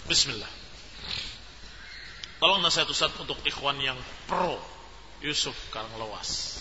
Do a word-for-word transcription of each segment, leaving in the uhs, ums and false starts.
Bismillah. Tolong nasihat Ustaz untuk ikhwan yang pro Yusuf Karanglewas.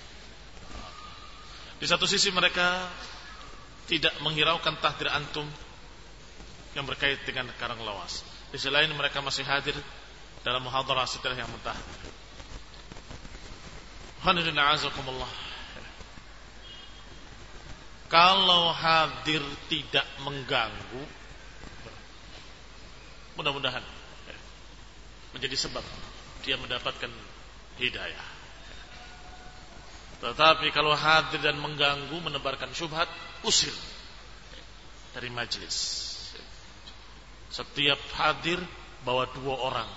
Di satu sisi mereka tidak menghiraukan tahdir antum yang berkait dengan Karanglewas. Di sisi lain mereka masih hadir dalam muhadarah setelah yang mentah. Alhamdulillah. Kalau hadir tidak mengganggu, mudah-mudahan menjadi sebab dia mendapatkan hidayah. Tetapi kalau hadir dan mengganggu, menebarkan syubhat, usir dari majelis. Setiap hadir bawa dua orang,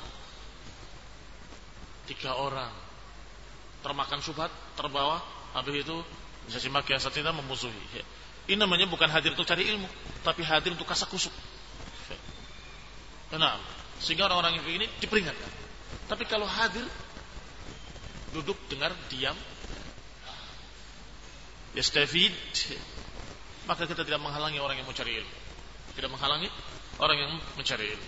tiga orang, termakan syubhat, terbawa, habis itu bisa maki asatidz memusuhi. Ini namanya bukan hadir untuk cari ilmu, tapi hadir untuk kasak kusuk. Nah, sehingga orang-orang yang begini diperingatkan. Tapi kalau hadir, duduk, dengar, diam, yastafid, maka kita tidak menghalangi orang yang mencari ilmu. Tidak menghalangi orang yang mencari ilmu.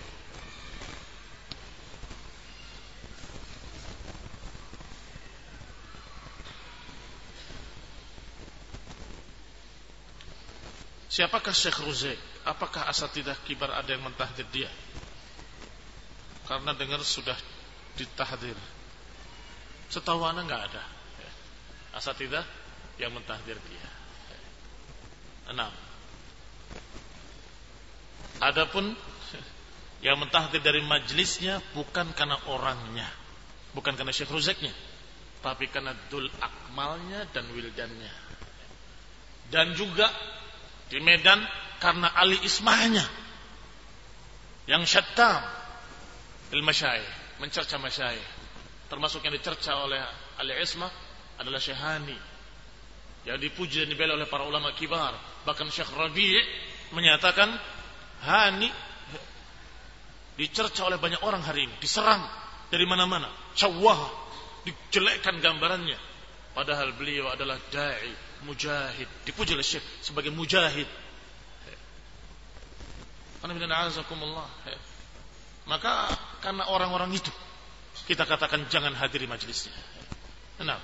Siapakah Syekh Ruzaik? Apakah asatidzah kibar ada yang mentahdir dia? Karena dengar sudah ditahdir. Setahu ana enggak ada asatidzah yang mentahdir dia. Enam. Adapun yang mentahdir dari majelisnya bukan karena orangnya, bukan karena Syekh Ruzaiknya, tapi karena dul akmalnya dan wildannya. Dan juga di Medan karena Ali Ismahnya yang syattam il-masyayikh, mencerca masyayikh. Termasuk yang dicerca oleh Ali Ismah adalah Syekh Hani, yang dipuji dan dibela oleh para ulama kibar. Bahkan Syekh Rabi' menyatakan Hani dicerca oleh banyak orang hari ini, diserang dari mana-mana, syawwah, dijelekkan gambarannya. Padahal beliau adalah da'i, mujahid, dipuji oleh Syekh sebagai mujahid. Maka karena orang-orang itu kita katakan jangan hadiri majelisnya. Nah,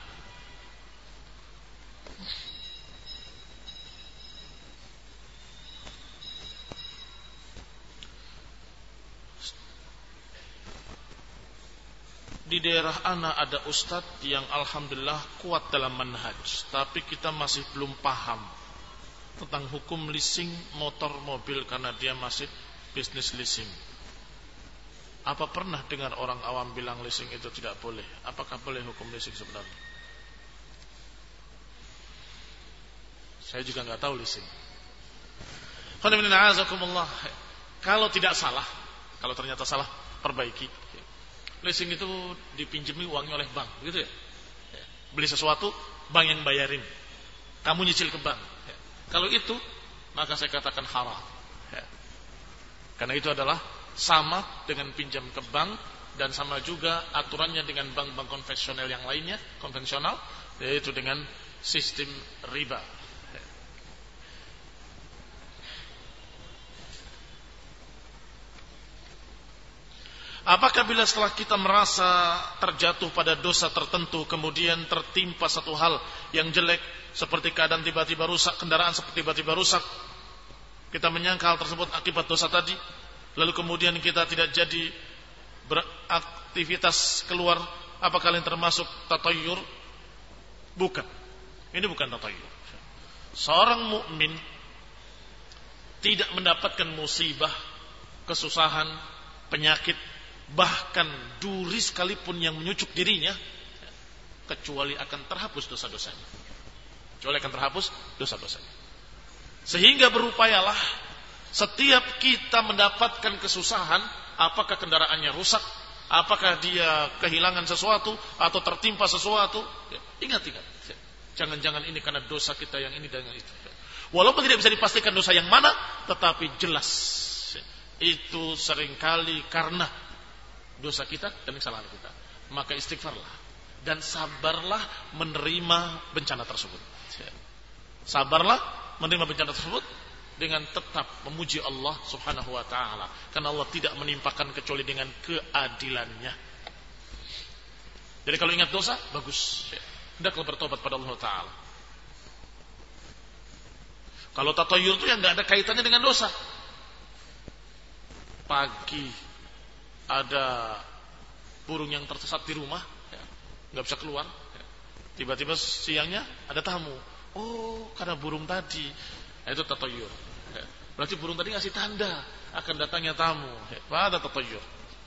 di daerah ana ada ustadz yang alhamdulillah kuat dalam manhaj, tapi kita masih belum paham tentang hukum leasing motor mobil karena dia masih bisnis leasing. Apa pernah dengar orang awam bilang leasing itu tidak boleh? Apakah boleh hukum leasing sebenarnya? Saya juga nggak tahu leasing. Kalau tidak salah, kalau ternyata salah, perbaiki. Leasing itu dipinjami uangnya oleh bank, gitu ya. Beli sesuatu, bank yang bayarin, kamu nyicil ke bank. Kalau itu, maka saya katakan haram. Karena itu adalah sama dengan pinjam ke bank dan sama juga aturannya dengan bank-bank konvensional yang lainnya, konvensional, yaitu dengan sistem riba. Apakah bila setelah kita merasa terjatuh pada dosa tertentu, kemudian tertimpa satu hal yang jelek, seperti keadaan tiba-tiba rusak, kendaraan seperti tiba-tiba rusak, kita menyangka hal tersebut akibat dosa tadi, lalu kemudian kita tidak jadi beraktivitas keluar, apakah kalian termasuk tatayyur? Bukan. Ini bukan tatayyur. Seorang mukmin tidak mendapatkan musibah, kesusahan, penyakit, bahkan duri sekalipun yang menyucuk dirinya, kecuali akan terhapus dosa-dosanya. Kecuali akan terhapus dosa-dosanya. Sehingga berupayalah setiap kita mendapatkan kesusahan, apakah kendaraannya rusak, apakah dia kehilangan sesuatu atau tertimpa sesuatu, ya, ingat-ingat. Jangan-jangan ini karena dosa kita yang ini dan yang itu. Walaupun tidak bisa dipastikan dosa yang mana, tetapi jelas itu seringkali karena dosa kita dan kesalahan kita. Maka istighfarlah dan sabarlah menerima bencana tersebut. Sabarlah menerima bencana tersebut dengan tetap memuji Allah Subhanahu wa taala, karena Allah tidak menimpakan kecuali dengan keadilannya. Jadi kalau ingat dosa, bagus, hendaklah bertobat pada Allah taala. Kalau tatayur itu yang enggak ada kaitannya dengan dosa. Pagi ada burung yang tersesat di rumah, enggak bisa keluar. Tiba-tiba siangnya ada tamu. Oh, karena burung tadi. Nah, itu tatayur. Berarti burung tadi ngasih tanda akan datangnya tamu. Pada tatayur.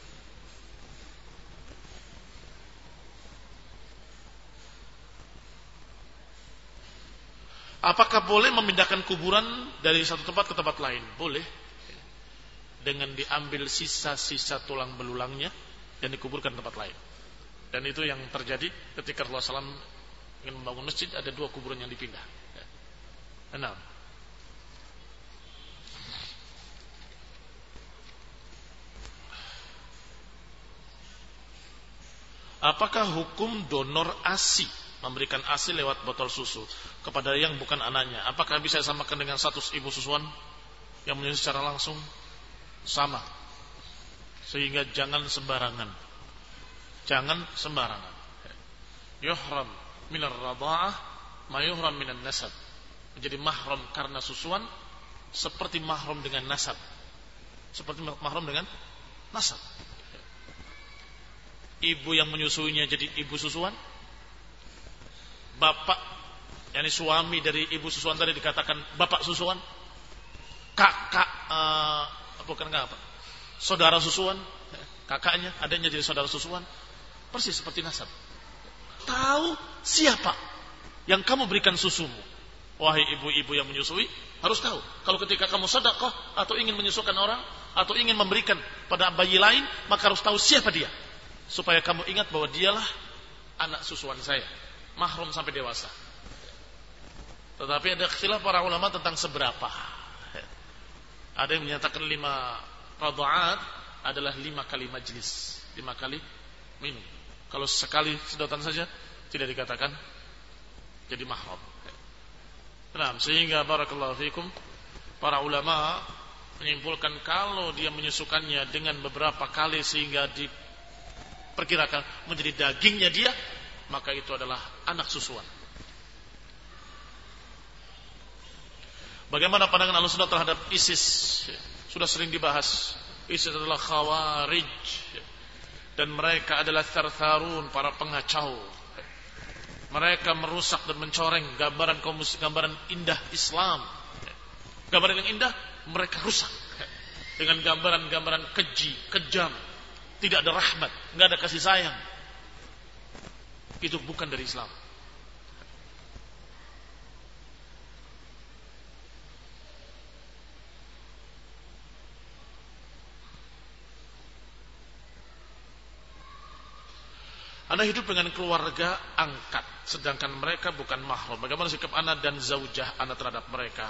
Apakah boleh memindahkan kuburan dari satu tempat ke tempat lain? Boleh. Dengan diambil sisa-sisa tulang belulangnya dan dikuburkan di tempat lain. Dan itu yang terjadi ketika Rasulullah shallallahu alaihi wasallam ingin membangun masjid, ada dua kuburan yang dipindah. Enam. Apakah hukum donor ASI, memberikan ASI lewat botol susu kepada yang bukan anaknya? Apakah bisa disamakan dengan status ibu susuan yang menyusui secara langsung? Sama. Sehingga jangan sembarangan. Jangan sembarangan. Yuhram minar radha'ah ma yuhram minan nasab. Menjadi mahram karena susuan seperti mahram dengan nasab. Seperti mahram dengan nasab. Ibu yang menyusuinya jadi ibu susuan. Bapak, yakni suami dari ibu susuan tadi dikatakan bapak susuan. Kakak uh, bukan apa? Saudara susuan, kakaknya adanya jadi saudara susuan. Persis seperti nasab. Tahu siapa yang kamu berikan susumu. Wahai ibu-ibu yang menyusui, harus tahu. Kalau ketika kamu sedekah atau ingin menyusukan orang atau ingin memberikan pada bayi lain, maka harus tahu siapa dia. Supaya kamu ingat bahwa dialah anak susuan saya, mahram sampai dewasa. Tetapi ada khilaf para ulama tentang seberapa. Ada yang menyatakan lima radha'at adalah lima kali majlis, lima kali minum. Kalau sekali sedotan saja tidak dikatakan jadi mahram. Nah, sehingga barakallahu fikum para ulama menyimpulkan kalau dia menyusukannya dengan beberapa kali sehingga diperkirakan menjadi dagingnya dia, maka itu adalah anak susuan. Bagaimana pandangan Ahlussunnah terhadap ISIS? Sudah sering dibahas. ISIS adalah khawarij dan mereka adalah thartharun, para pengacau. Mereka merusak dan mencoreng gambaran kaum muslim, gambaran indah Islam. Gambaran yang indah mereka rusak dengan gambaran-gambaran keji, kejam. Tidak ada rahmat, enggak ada kasih sayang. Itu bukan dari Islam. Anda hidup dengan keluarga angkat, sedangkan mereka bukan mahram. Bagaimana sikap Anda dan zaujah Anda terhadap mereka?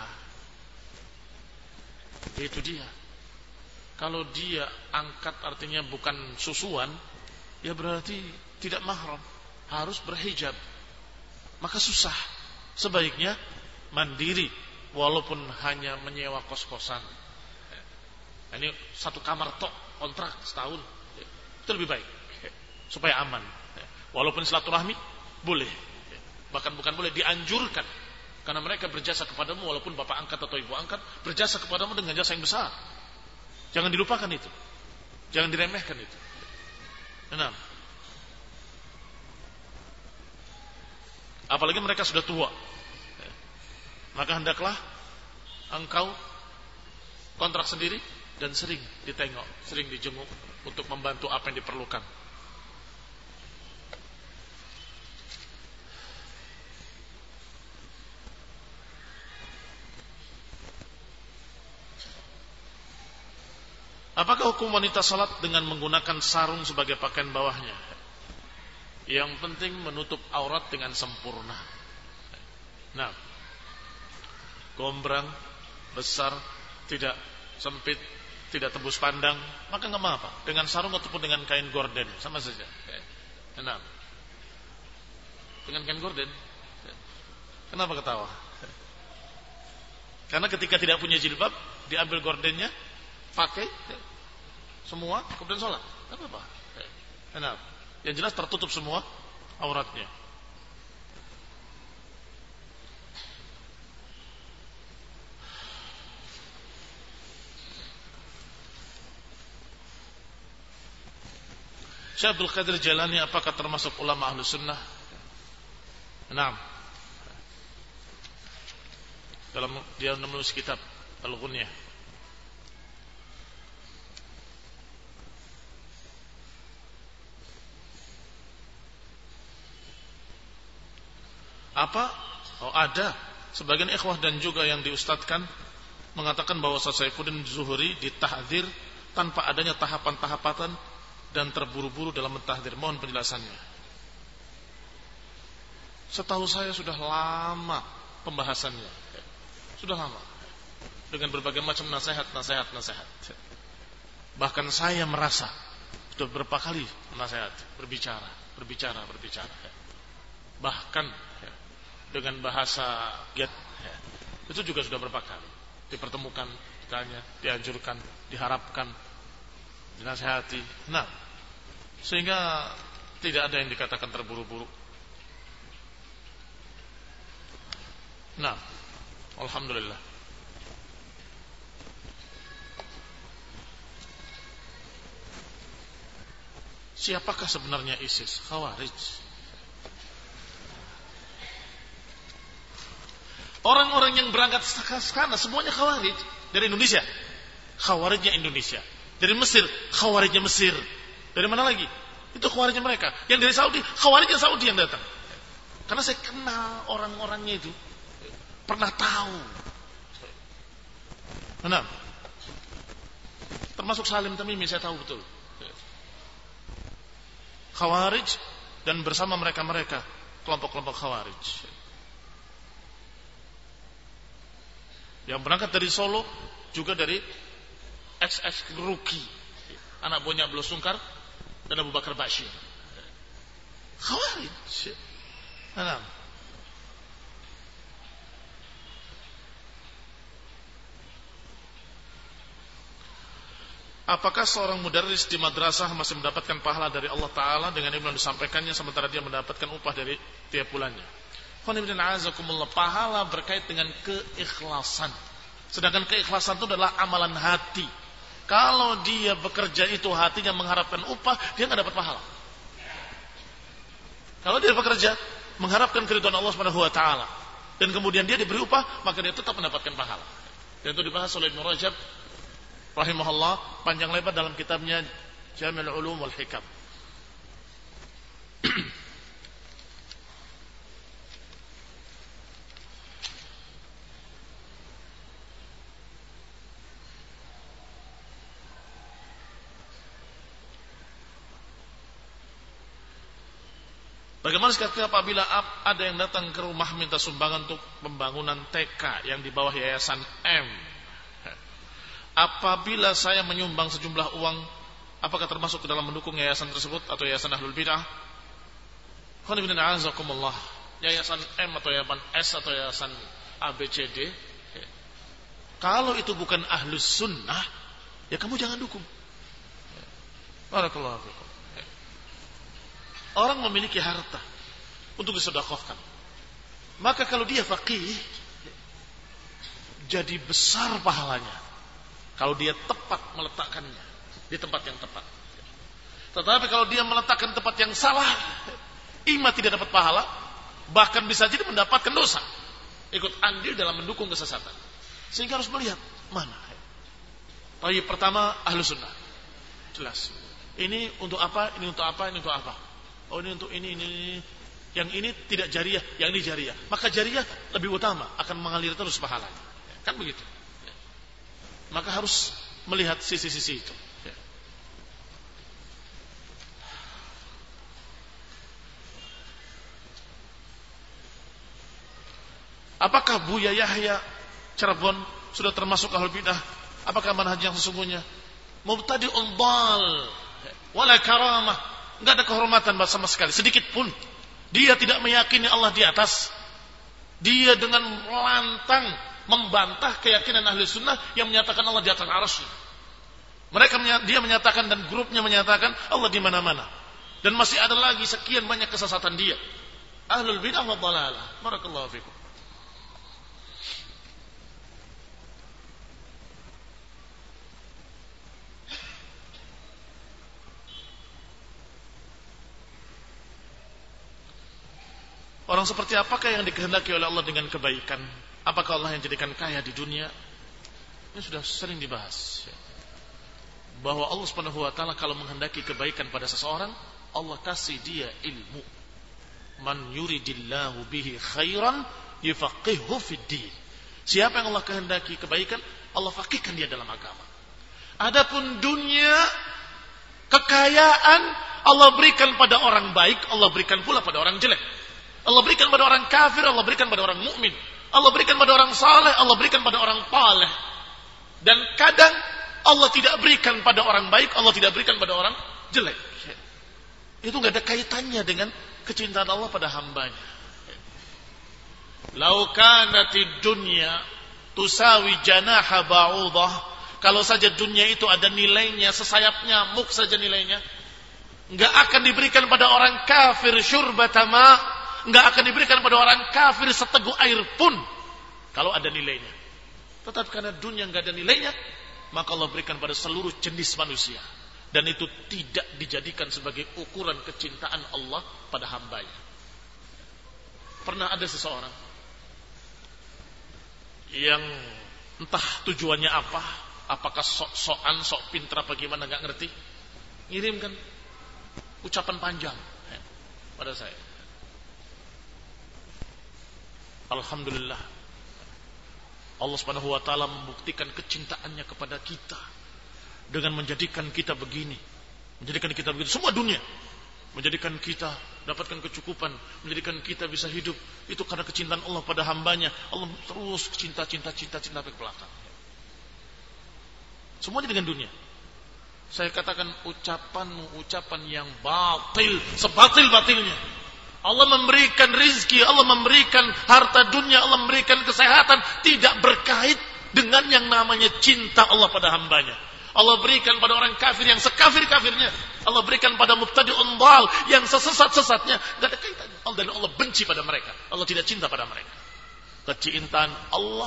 Itu dia. Kalau dia angkat artinya bukan susuan, ya berarti tidak mahram, harus berhijab. Maka susah. Sebaiknya mandiri, walaupun hanya menyewa kos-kosan. Ini satu kamar tok, kontrak setahun, itu lebih baik supaya aman. Walaupun silaturahmi boleh, bahkan bukan boleh, dianjurkan, karena mereka berjasa kepadamu walaupun bapak angkat atau ibu angkat berjasa kepadamu dengan jasa yang besar. Jangan dilupakan itu, jangan diremehkan itu. Enam. Apalagi mereka sudah tua, maka hendaklah engkau kontrak sendiri dan sering ditengok, sering dijenguk untuk membantu apa yang diperlukan. Apakah hukum wanita salat dengan menggunakan sarung sebagai pakaian bawahnya? Yang penting menutup aurat dengan sempurna. Nah, gombrang, besar, tidak sempit, tidak tembus pandang, maka nggak apa-apa. Dengan sarung ataupun dengan kain gorden, sama saja. Nah, dengan kain gorden, kenapa ketawa? Karena ketika tidak punya jilbab, diambil gordennya, pakai semua, kemudian sholat. Tidak apa-apa. Enak. Yang jelas tertutup semua auratnya. Syekh Abdul Qadir Jailani apakah termasuk ulama ahlu sunnah? Naam. Dalam dia menulis kitab Al-Ghunyah. Apa? Oh, ada sebagian ikhwah dan juga yang diustadkan mengatakan bahwa Saifuddin Zuhri ditahdzir tanpa adanya tahapan-tahapan dan terburu-buru dalam mentahdzir. Mohon penjelasannya. Setahu saya sudah lama pembahasannya. Sudah lama. Dengan berbagai macam nasihat-nasihat nasihat. Bahkan saya merasa sudah berapa kali nasihat, berbicara, berbicara, berbicara. Bahkan dengan bahasa get, itu juga sudah berapa kali dipertemukan, ditanya, dianjurkan, diharapkan, dinasihati. Nah, sehingga tidak ada yang dikatakan terburu-buru. Nah, alhamdulillah. Siapakah sebenarnya ISIS? Khawarij. Orang-orang yang berangkat ke sana semuanya Khawarij. Dari Indonesia, Khawarijnya Indonesia. Dari Mesir, Khawarijnya Mesir. Dari mana lagi? Itu Khawarijnya mereka. Yang dari Saudi, Khawarijnya Saudi yang datang. Karena saya kenal orang-orangnya itu, pernah tahu. Benar. Termasuk Salim Tamimi saya tahu betul. Khawarij dan bersama mereka-mereka kelompok-kelompok Khawarij. Yang berangkat dari Solo juga dari X X Ruki, anak buahnya Abdullah Sungkar dan Abu Bakar Bashir. Khawarij. Nah. Apakah seorang mudarris di madrasah masih mendapatkan pahala dari Allah Ta'ala dengan ilmu yang disampaikannya sementara dia mendapatkan upah dari tiap bulannya? Pahala berkait dengan keikhlasan. Sedangkan keikhlasan itu adalah amalan hati. Kalau dia bekerja itu hatinya mengharapkan upah, dia tidak dapat pahala. Kalau dia bekerja mengharapkan keridhaan Allah Subhanahu wa taala dan kemudian dia diberi upah, maka dia tetap mendapatkan pahala. Dan itu dibahas oleh Ibnu Rajab rahimahullah panjang lebar dalam kitabnya Jami'ul Ulum wal Hikam. Bagaimana sekali apabila ada yang datang ke rumah minta sumbangan untuk pembangunan T K yang di bawah yayasan M? Apabila saya menyumbang sejumlah uang, apakah termasuk ke dalam mendukung yayasan tersebut atau yayasan Ahlul Bidah? Yayasan M atau yayasan S atau yayasan A B C D, kalau itu bukan Ahlus Sunnah, ya kamu jangan dukung. Barakallahu fikum. Orang memiliki harta untuk disedekahkan, maka kalau dia faqih, jadi besar pahalanya kalau dia tepat meletakkannya di tempat yang tepat. Tetapi kalau dia meletakkan tempat yang salah, ima tidak dapat pahala, bahkan bisa jadi mendapatkan dosa, ikut andil dalam mendukung kesesatan. Sehingga harus melihat mana. Tapi pertama Ahlus Sunnah, jelas. Ini untuk apa? Ini untuk apa? Ini untuk apa? Oh ini untuk ini, ini, ini. Yang ini tidak jariah, yang ini jariah. Maka jariah lebih utama, akan mengalir terus pahalanya. Kan begitu. Maka harus melihat sisi-sisi itu. Apakah Buya Yahya Cirebon sudah termasuk Ahlul Bidah? Apakah manhaj yang sesungguhnya? Mubtadi'un dhal wala karamah. Enggak ada kehormatan sama sekali, sedikit pun. Dia tidak meyakini Allah di atas. Dia dengan lantang membantah keyakinan ahli sunnah yang menyatakan Allah di atas arsy. Mereka dia menyatakan dan grupnya menyatakan Allah di mana-mana. Dan masih ada lagi sekian banyak kesesatan dia. Ahlul bidah wa dhalalah. Barakallahu fikum. Orang seperti apakah yang dikehendaki oleh Allah dengan kebaikan? Apakah Allah yang jadikan kaya di dunia? Ini sudah sering dibahas. Bahwa Allah Subhanahu wa taala kalau menghendaki kebaikan pada seseorang, Allah kasih dia ilmu. Man yuridillahu bihi khairan yufaqihuhu fid din. Siapa yang Allah kehendaki kebaikan, Allah faqihkan dia dalam agama. Adapun dunia, kekayaan Allah berikan pada orang baik, Allah berikan pula pada orang jelek. Allah berikan pada orang kafir, Allah berikan pada orang mukmin. Allah berikan pada orang saleh, Allah berikan pada orang paleh. Dan kadang Allah tidak berikan pada orang baik, Allah tidak berikan pada orang jelek. Itu enggak ada kaitannya dengan kecintaan Allah pada hambanya. Lau kanatid dunya tusawi janaha ba'udah. Kalau saja dunia itu ada nilainya sesayap nyamuk saja nilainya, enggak akan diberikan pada orang kafir syurbata ma'. Enggak akan diberikan pada orang kafir seteguk air pun kalau ada nilainya. Tetapi karena dunia enggak ada nilainya, maka Allah berikan pada seluruh jenis manusia. Dan itu tidak dijadikan sebagai ukuran kecintaan Allah pada hambanya. Pernah ada seseorang yang entah tujuannya apa, apakah sok-sokan, sok pintar apa gimana enggak ngerti, ngirimkan ucapan panjang pada saya. Alhamdulillah, Allah Subhanahu wa taala membuktikan kecintaannya kepada kita dengan menjadikan kita begini, menjadikan kita begitu. Semua dunia menjadikan kita dapatkan kecukupan, menjadikan kita bisa hidup, itu karena kecintaan Allah pada hambanya. Allah terus cinta, cinta, cinta, cinta sampai ke belakang. Semuanya dengan dunia. Saya katakan ucapanmu ucapan yang batil, sebatil-batilnya. Allah memberikan rizki, Allah memberikan harta dunia, Allah memberikan kesehatan, tidak berkait dengan yang namanya cinta Allah pada hambanya. Allah berikan pada orang kafir yang sekafir-kafirnya, Allah berikan pada mubtadi'un dhal yang sesesat-sesatnya, tidak ada kaitannya. Dan Allah benci pada mereka, Allah tidak cinta pada mereka. Kecintaan Allah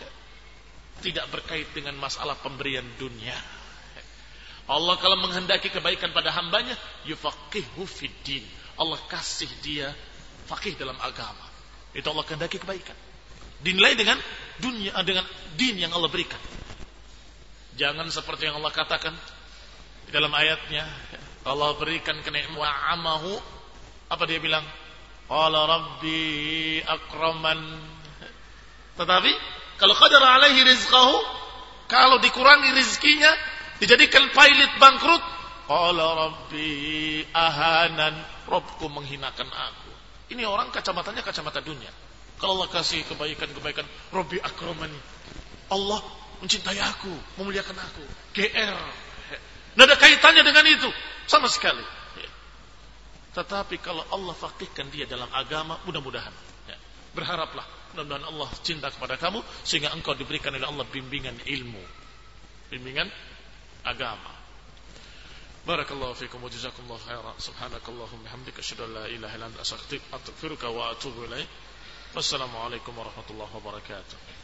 tidak berkait dengan masalah pemberian dunia. Allah kalau menghendaki kebaikan pada hambanya, yufaqihuhu fid din. Allah kasih dia faqih dalam agama. Itu Allah kehendaki kebaikan. Dinilai dengan dunia, dengan din yang Allah berikan. Jangan seperti yang Allah katakan di dalam ayatnya, Allah berikan kenikmatan amahu, apa dia bilang? Qala rabbi akraman. Tetapi kalau qadara alaihi rizqahu, kalau dikurangi rizkinya, dijadikan pailit bangkrut, qala rabbi ahanan. Robku menghinakan aku. Ini orang kacamatanya kacamata dunia. Kalau Allah kasih kebaikan-kebaikan, Robbi akramani, Allah mencintai aku, memuliakan aku, G R. Tidak ada kaitannya dengan itu sama sekali. Tetapi kalau Allah faqihkan dia dalam agama, mudah-mudahan, berharaplah, mudah-mudahan Allah cinta kepada kamu sehingga engkau diberikan oleh Allah bimbingan ilmu, bimbingan agama. Barakallahu fikum wa jazakumullahu khairan. Subhanakallahumma bihamdika asyhadu an la ilaha illa anta astaghfiruka wa atubu ilaik. Wassalamu alaikum warahmatullahi wabarakatuh.